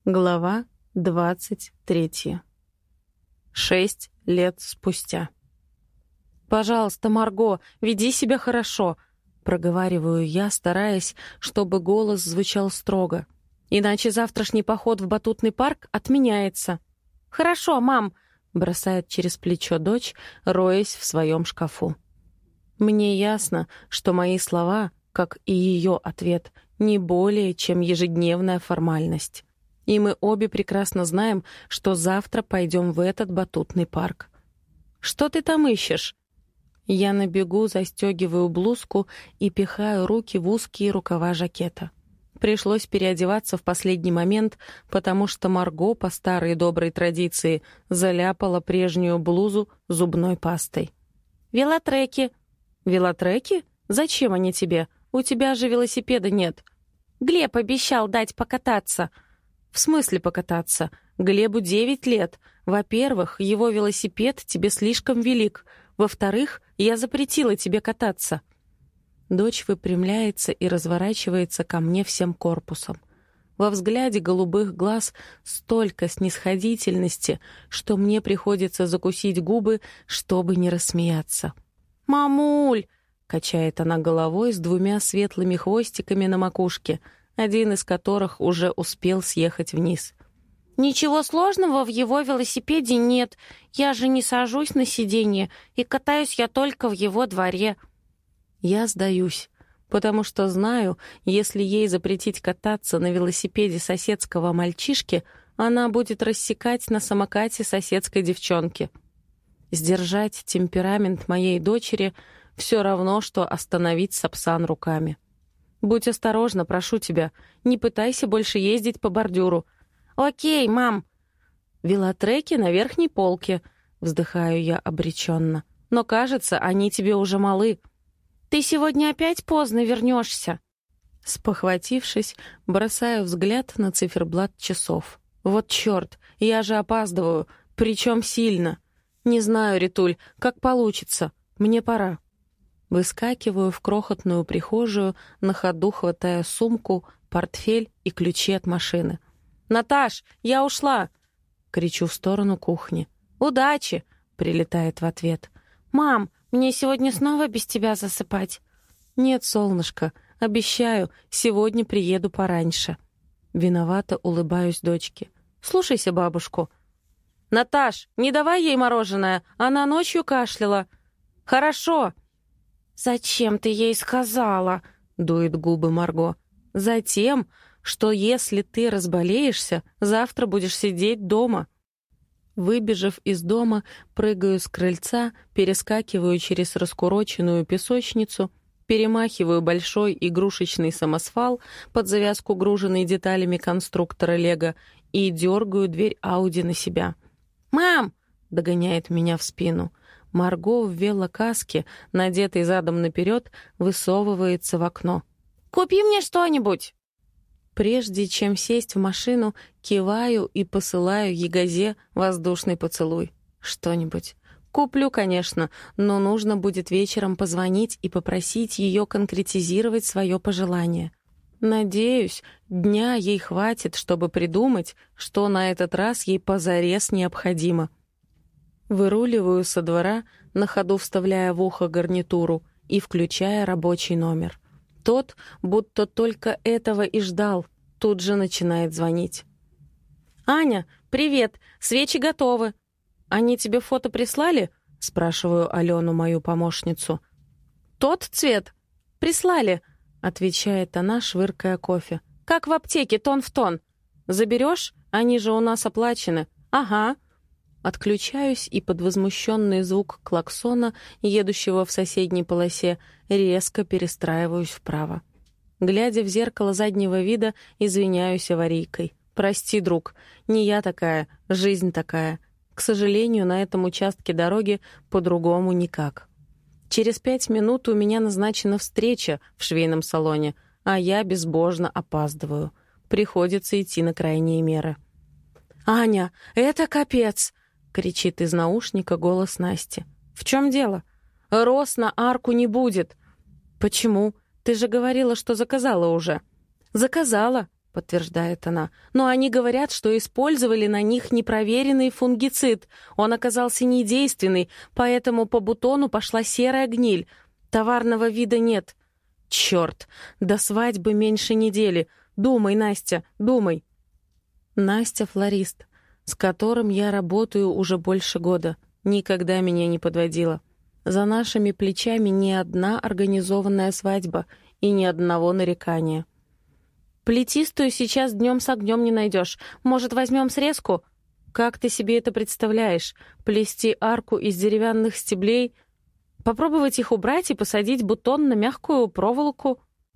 Глава 23. 6 лет спустя. «Пожалуйста, Марго, веди себя хорошо», — проговариваю я, стараясь, чтобы голос звучал строго. «Иначе завтрашний поход в батутный парк отменяется». «Хорошо, мам», — бросает через плечо дочь, роясь в своем шкафу. Мне ясно, что мои слова, как и ее ответ, не более чем ежедневная формальность. И мы обе прекрасно знаем, что завтра пойдем в этот батутный парк. «Что ты там ищешь?» Я на бегу застегиваю блузку и пихаю руки в узкие рукава жакета. Пришлось переодеваться в последний момент, потому что Марго, по старой доброй традиции, заляпала прежнюю блузу зубной пастой. «Велотреки». «Велотреки? Зачем они тебе? У тебя же велосипеда нет». «Глеб обещал дать покататься». «В смысле покататься? Глебу 9 лет. Во-первых, его велосипед тебе слишком велик. Во-вторых, я запретила тебе кататься». Дочь выпрямляется и разворачивается ко мне всем корпусом. Во взгляде голубых глаз столько снисходительности, что мне приходится закусить губы, чтобы не рассмеяться. «Мамуль!» — качает она головой с двумя светлыми хвостиками на макушке, один из которых уже успел съехать вниз. «Ничего сложного в его велосипеде нет. Я же не сажусь на сиденье, и катаюсь я только в его дворе». Я сдаюсь, потому что знаю, если ей запретить кататься на велосипеде соседского мальчишки, она будет рассекать на самокате соседской девчонки. Сдержать темперамент моей дочери — все равно, что остановить Сапсан руками. «Будь осторожна, прошу тебя. Не пытайся больше ездить по бордюру». «Окей, мам». «Велотреки на верхней полке», — вздыхаю я обреченно. «Но, кажется, они тебе уже малы». «Ты сегодня опять поздно вернешься?» Спохватившись, бросаю взгляд на циферблат часов. «Вот черт, я же опаздываю, причем сильно. Не знаю, Ритуль, как получится. Мне пора». Выскакиваю в крохотную прихожую, на ходу хватая сумку, портфель и ключи от машины. «Наташ, я ушла!» — кричу в сторону кухни. «Удачи!» — прилетает в ответ. «Мам, мне сегодня снова без тебя засыпать?» «Нет, солнышко, обещаю, сегодня приеду пораньше». Виновато улыбаюсь дочке. «Слушайся бабушку». «Наташ, не давай ей мороженое, она ночью кашляла». «Хорошо». «Зачем ты ей сказала?» — дует губы Марго. «Затем, что если ты разболеешься, завтра будешь сидеть дома». Выбежав из дома, прыгаю с крыльца, перескакиваю через раскуроченную песочницу, перемахиваю большой игрушечный самосвал, под завязку груженный деталями конструктора Лего, и дергаю дверь Ауди на себя. «Мам!» — догоняет меня в спину. Марго в велокаске, надетой задом наперед, высовывается в окно. «Купи мне что-нибудь!» Прежде чем сесть в машину, киваю и посылаю Егозе воздушный поцелуй. Что-нибудь. Куплю, конечно, но нужно будет вечером позвонить и попросить ее конкретизировать свое пожелание. Надеюсь, дня ей хватит, чтобы придумать, что на этот раз ей позарез необходимо. Выруливаю со двора, на ходу вставляя в ухо гарнитуру и включая рабочий номер. Тот, будто только этого и ждал, тут же начинает звонить. «Аня, привет! Свечи готовы!» «Они тебе фото прислали?» — спрашиваю Алену, мою помощницу. «Тот цвет?» «Прислали», — отвечает она, швыркая кофе. «Как в аптеке, тон в тон. Заберешь? Они же у нас оплачены». «Ага». Отключаюсь и под возмущенный звук клаксона, едущего в соседней полосе, резко перестраиваюсь вправо. Глядя в зеркало заднего вида, извиняюсь аварийкой. «Прости, друг, не я такая, жизнь такая. К сожалению, на этом участке дороги по-другому никак». Через 5 минут у меня назначена встреча в швейном салоне, а я безбожно опаздываю. Приходится идти на крайние меры. «Аня, это капец!» — кричит из наушника голос Насти. «В чем дело?» «Роз на арку не будет». «Почему? Ты же говорила, что заказала уже». «Заказала. — подтверждает она. «Но они говорят, что использовали на них непроверенный фунгицид. Он оказался недейственный, поэтому по бутону пошла серая гниль. Товарного вида нет». «Черт! До свадьбы меньше недели. Думай, Настя, думай». Настя — флорист, с которым я работаю уже больше года. Никогда меня не подводила. За нашими плечами ни одна организованная свадьба и ни одного нарекания. «Плетистую сейчас днем с огнем не найдешь. Может, возьмем срезку?» «Как ты себе это представляешь? Плести арку из деревянных стеблей? Попробовать их убрать и посадить бутон на мягкую проволоку,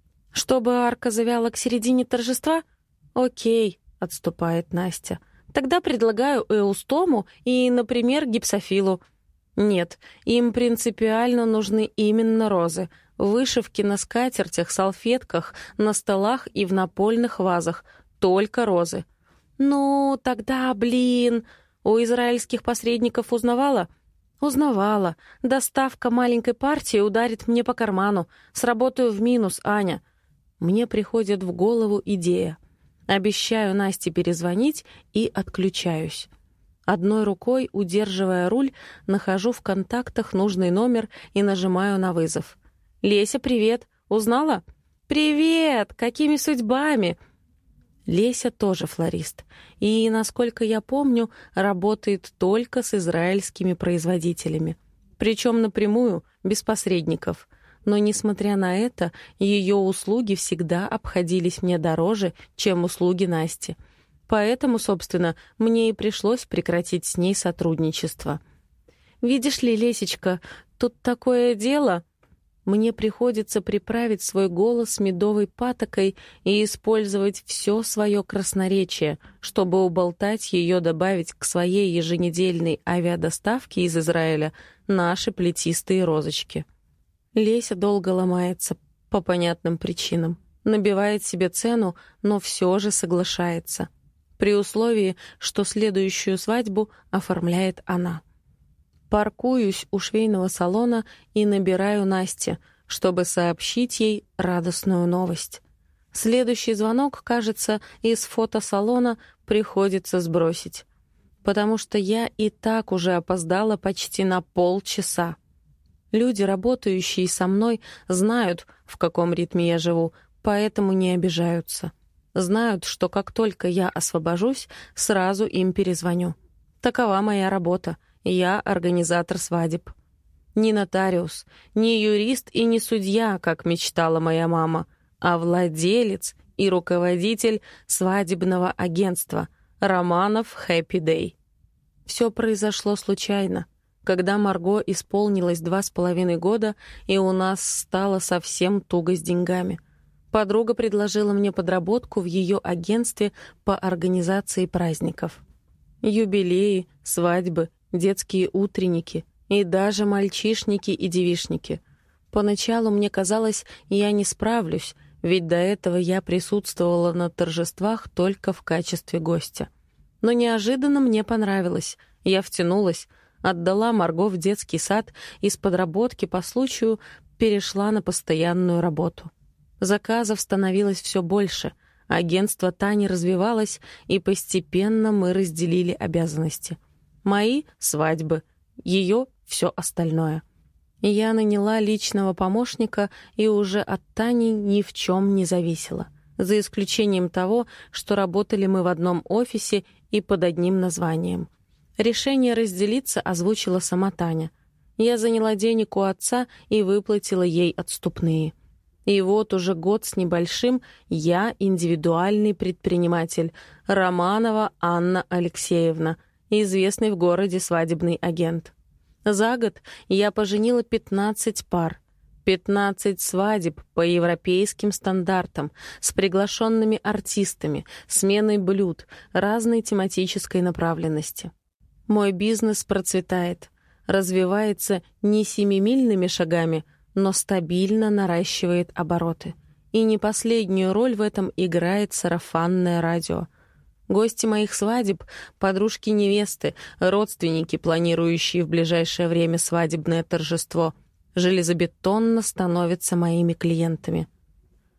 чтобы арка завяла к середине торжества?» «Окей», — отступает Настя. «Тогда предлагаю эустому и, например, гипсофилу». «Нет, им принципиально нужны именно розы. Вышивки на скатертях, салфетках, на столах и в напольных вазах. Только розы». «Ну, тогда, блин, у израильских посредников узнавала?» «Узнавала. Доставка маленькой партии ударит мне по карману. Сработаю в минус, Аня». Мне приходит в голову идея. Обещаю Насте перезвонить и отключаюсь. Одной рукой, удерживая руль, нахожу в контактах нужный номер и нажимаю на вызов. «Леся, привет! Узнала?» «Привет! Какими судьбами?» Леся тоже флорист. И, насколько я помню, работает только с израильскими производителями. Причем напрямую, без посредников. Но, несмотря на это, ее услуги всегда обходились мне дороже, чем услуги Насти. Поэтому, собственно, мне и пришлось прекратить с ней сотрудничество. «Видишь ли, Лесечка, тут такое дело...» Мне приходится приправить свой голос медовой патокой и использовать все свое красноречие, чтобы уболтать ее добавить к своей еженедельной авиадоставке из Израиля наши плетистые розочки. Леся долго ломается по понятным причинам, набивает себе цену, но все же соглашается, при условии, что следующую свадьбу оформляет она. Паркуюсь у швейного салона и набираю Насте, чтобы сообщить ей радостную новость. Следующий звонок, кажется, из фотосалона приходится сбросить, потому что я и так уже опоздала почти на полчаса. Люди, работающие со мной, знают, в каком ритме я живу, поэтому не обижаются. Знают, что как только я освобожусь, сразу им перезвоню. Такова моя работа. Я организатор свадеб. Не нотариус, не юрист и не судья, как мечтала моя мама, а владелец и руководитель свадебного агентства «Романов Хэппи Дэй». Все произошло случайно, когда Марго исполнилось 2,5 года, и у нас стало совсем туго с деньгами. Подруга предложила мне подработку в ее агентстве по организации праздников. Юбилеи, свадьбы, детские утренники и даже мальчишники и девичники. Поначалу мне казалось, я не справлюсь, ведь до этого я присутствовала на торжествах только в качестве гостя. Но неожиданно мне понравилось. Я втянулась, отдала Марго в детский сад и с подработки по случаю перешла на постоянную работу. Заказов становилось все больше, агентство Тани развивалось, и постепенно мы разделили обязанности. Мои — свадьбы, ее — все остальное. Я наняла личного помощника и уже от Тани ни в чем не зависела, за исключением того, что работали мы в одном офисе и под одним названием. Решение разделиться озвучила сама Таня. Я заняла денег у отца и выплатила ей отступные. И вот уже год с небольшим я индивидуальный предприниматель, Романова Анна Алексеевна, известный в городе свадебный агент. За год я поженила 15 пар, 15 свадеб по европейским стандартам, с приглашенными артистами, сменой блюд, разной тематической направленности. Мой бизнес процветает, развивается не семимильными шагами, но стабильно наращивает обороты. И не последнюю роль в этом играет сарафанное радио. Гости моих свадеб, подружки невесты, родственники, планирующие в ближайшее время свадебное торжество, железобетонно становятся моими клиентами.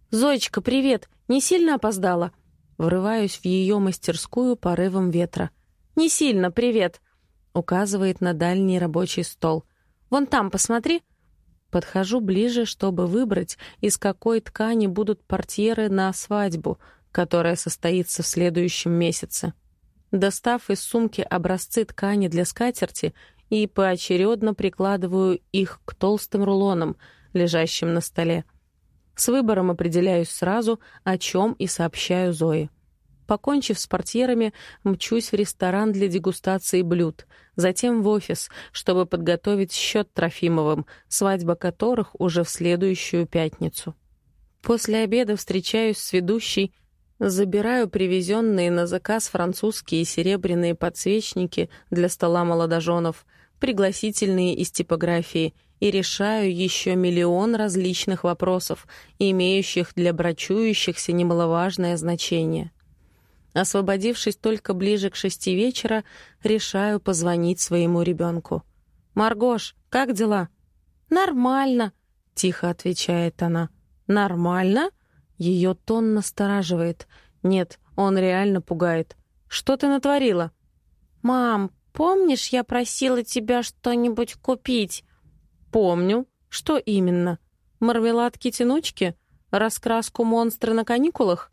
«Зоечка, привет! Не сильно опоздала?» Врываюсь в ее мастерскую порывом ветра. «Не сильно, привет!» Указывает на дальний рабочий стол. «Вон там, посмотри!» Подхожу ближе, чтобы выбрать, из какой ткани будут портьеры на свадьбу, которая состоится в следующем месяце. Достав из сумки образцы ткани для скатерти и поочередно прикладываю их к толстым рулонам, лежащим на столе. С выбором определяюсь сразу, о чем и сообщаю Зое. Покончив с портьерами, мчусь в ресторан для дегустации блюд, затем в офис, чтобы подготовить счет Трофимовым, свадьба которых уже в следующую пятницу. После обеда встречаюсь с ведущей, забираю привезенные на заказ французские серебряные подсвечники для стола молодоженов, пригласительные из типографии и решаю еще миллион различных вопросов, имеющих для брачующихся немаловажное значение. Освободившись только ближе к 6 вечера, решаю позвонить своему ребенку. «Маргош, как дела?» «Нормально», — тихо отвечает она. «Нормально?» Ее тон настораживает. Нет, он реально пугает. «Что ты натворила?» «Мам, помнишь, я просила тебя что-нибудь купить?» «Помню. Что именно? Мармеладки-тянучки? Раскраску монстры на каникулах?»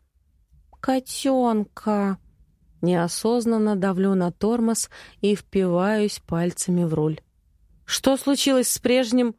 «Котенка!» Неосознанно давлю на тормоз и впиваюсь пальцами в руль. «Что случилось с прежним?»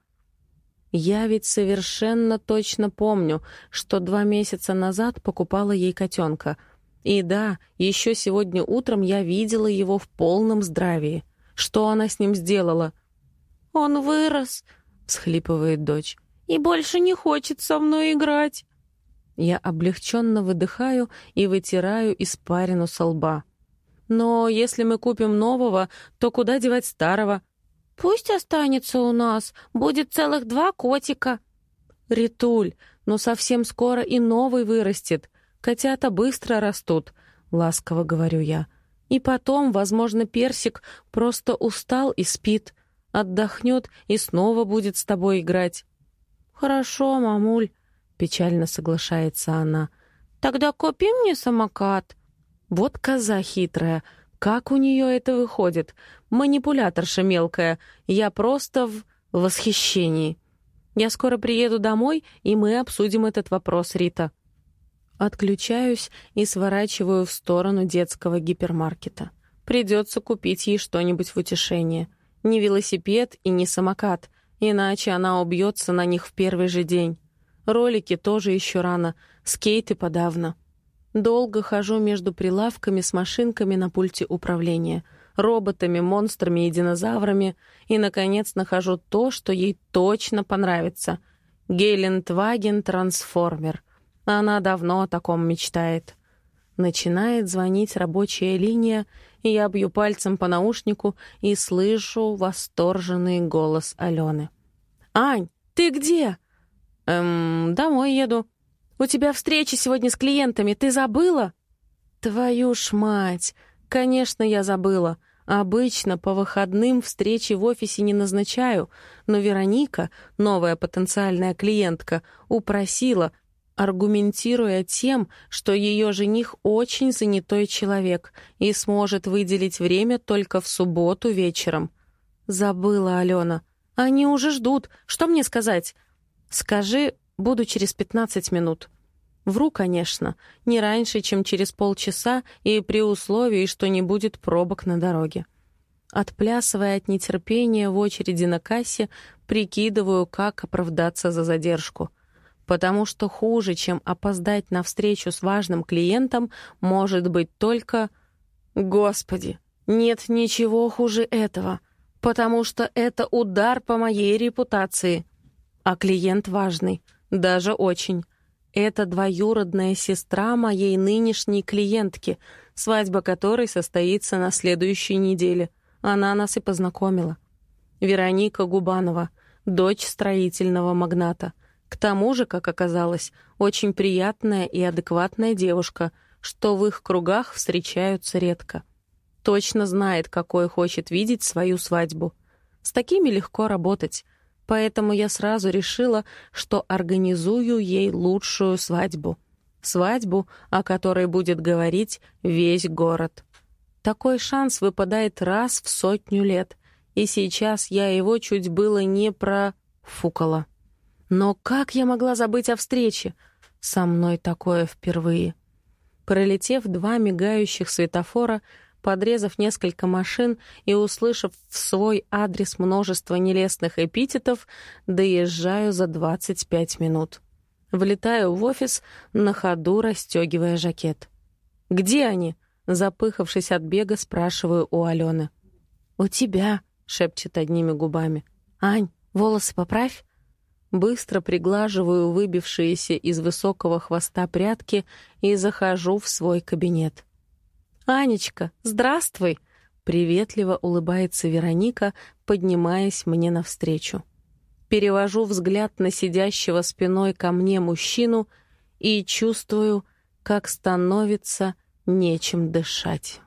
Я ведь совершенно точно помню, что 2 месяца назад покупала ей котенка. И да, еще сегодня утром я видела его в полном здравии. Что она с ним сделала? «Он вырос», — всхлипывает дочь, — «и больше не хочет со мной играть». Я облегченно выдыхаю и вытираю испарину со лба. «Но если мы купим нового, то куда девать старого?» «Пусть останется у нас, будет целых 2 котика». «Ритуль, но совсем скоро и новый вырастет. Котята быстро растут», — ласково говорю я. «И потом, возможно, Персик просто устал и спит. Отдохнет и снова будет с тобой играть». «Хорошо, мамуль», — печально соглашается она. «Тогда купи мне самокат». Вот коза хитрая. Как у нее это выходит? Манипуляторша мелкая. Я просто в восхищении. Я скоро приеду домой, и мы обсудим этот вопрос, Рита. Отключаюсь и сворачиваю в сторону детского гипермаркета. Придется купить ей что-нибудь в утешение. Не велосипед и не самокат, иначе она убьется на них в первый же день. Ролики тоже еще рано, скейты подавно. Долго хожу между прилавками с машинками на пульте управления, роботами, монстрами и динозаврами, и, наконец, нахожу то, что ей точно понравится. Гелендваген Трансформер. Она давно о таком мечтает. Начинает звонить рабочая линия, и я бью пальцем по наушнику и слышу восторженный голос Алены. «Ань, ты где?» «Домой еду». «У тебя встреча сегодня с клиентами, ты забыла?» «Твою ж мать! Конечно, я забыла. Обычно по выходным встречи в офисе не назначаю, но Вероника, новая потенциальная клиентка, упросила, аргументируя тем, что ее жених очень занятой человек и сможет выделить время только в субботу вечером. Забыла, Алена. Они уже ждут. Что мне сказать? Скажи, буду через 15 минут. Вру, конечно, не раньше, чем через полчаса и при условии, что не будет пробок на дороге. Отплясывая от нетерпения в очереди на кассе, прикидываю, как оправдаться за задержку. Потому что хуже, чем опоздать на встречу с важным клиентом, может быть только... Господи, нет ничего хуже этого, потому что это удар по моей репутации. А клиент важный, даже очень. Это двоюродная сестра моей нынешней клиентки, свадьба которой состоится на следующей неделе. Она нас и познакомила. Вероника Губанова, дочь строительного магната. К тому же, как оказалось, очень приятная и адекватная девушка, что в их кругах встречаются редко. Точно знает, какой хочет видеть свою свадьбу. С такими легко работать. Поэтому я сразу решила, что организую ей лучшую свадьбу. Свадьбу, о которой будет говорить весь город. Такой шанс выпадает раз в 100 лет, и сейчас я его чуть было не профукала. Но как я могла забыть о встрече? Со мной такое впервые. Пролетев 2 мигающих светофора, подрезав несколько машин и услышав в свой адрес множество нелестных эпитетов, доезжаю за 25 минут. Влетаю в офис, на ходу расстегивая жакет. «Где они?» — запыхавшись от бега, спрашиваю у Алены. «У тебя», — шепчет одними губами. «Ань, волосы поправь». Быстро приглаживаю выбившиеся из высокого хвоста прядки и захожу в свой кабинет. «Анечка, здравствуй!» — приветливо улыбается Вероника, поднимаясь мне навстречу. Перевожу взгляд на сидящего спиной ко мне мужчину и чувствую, как становится нечем дышать.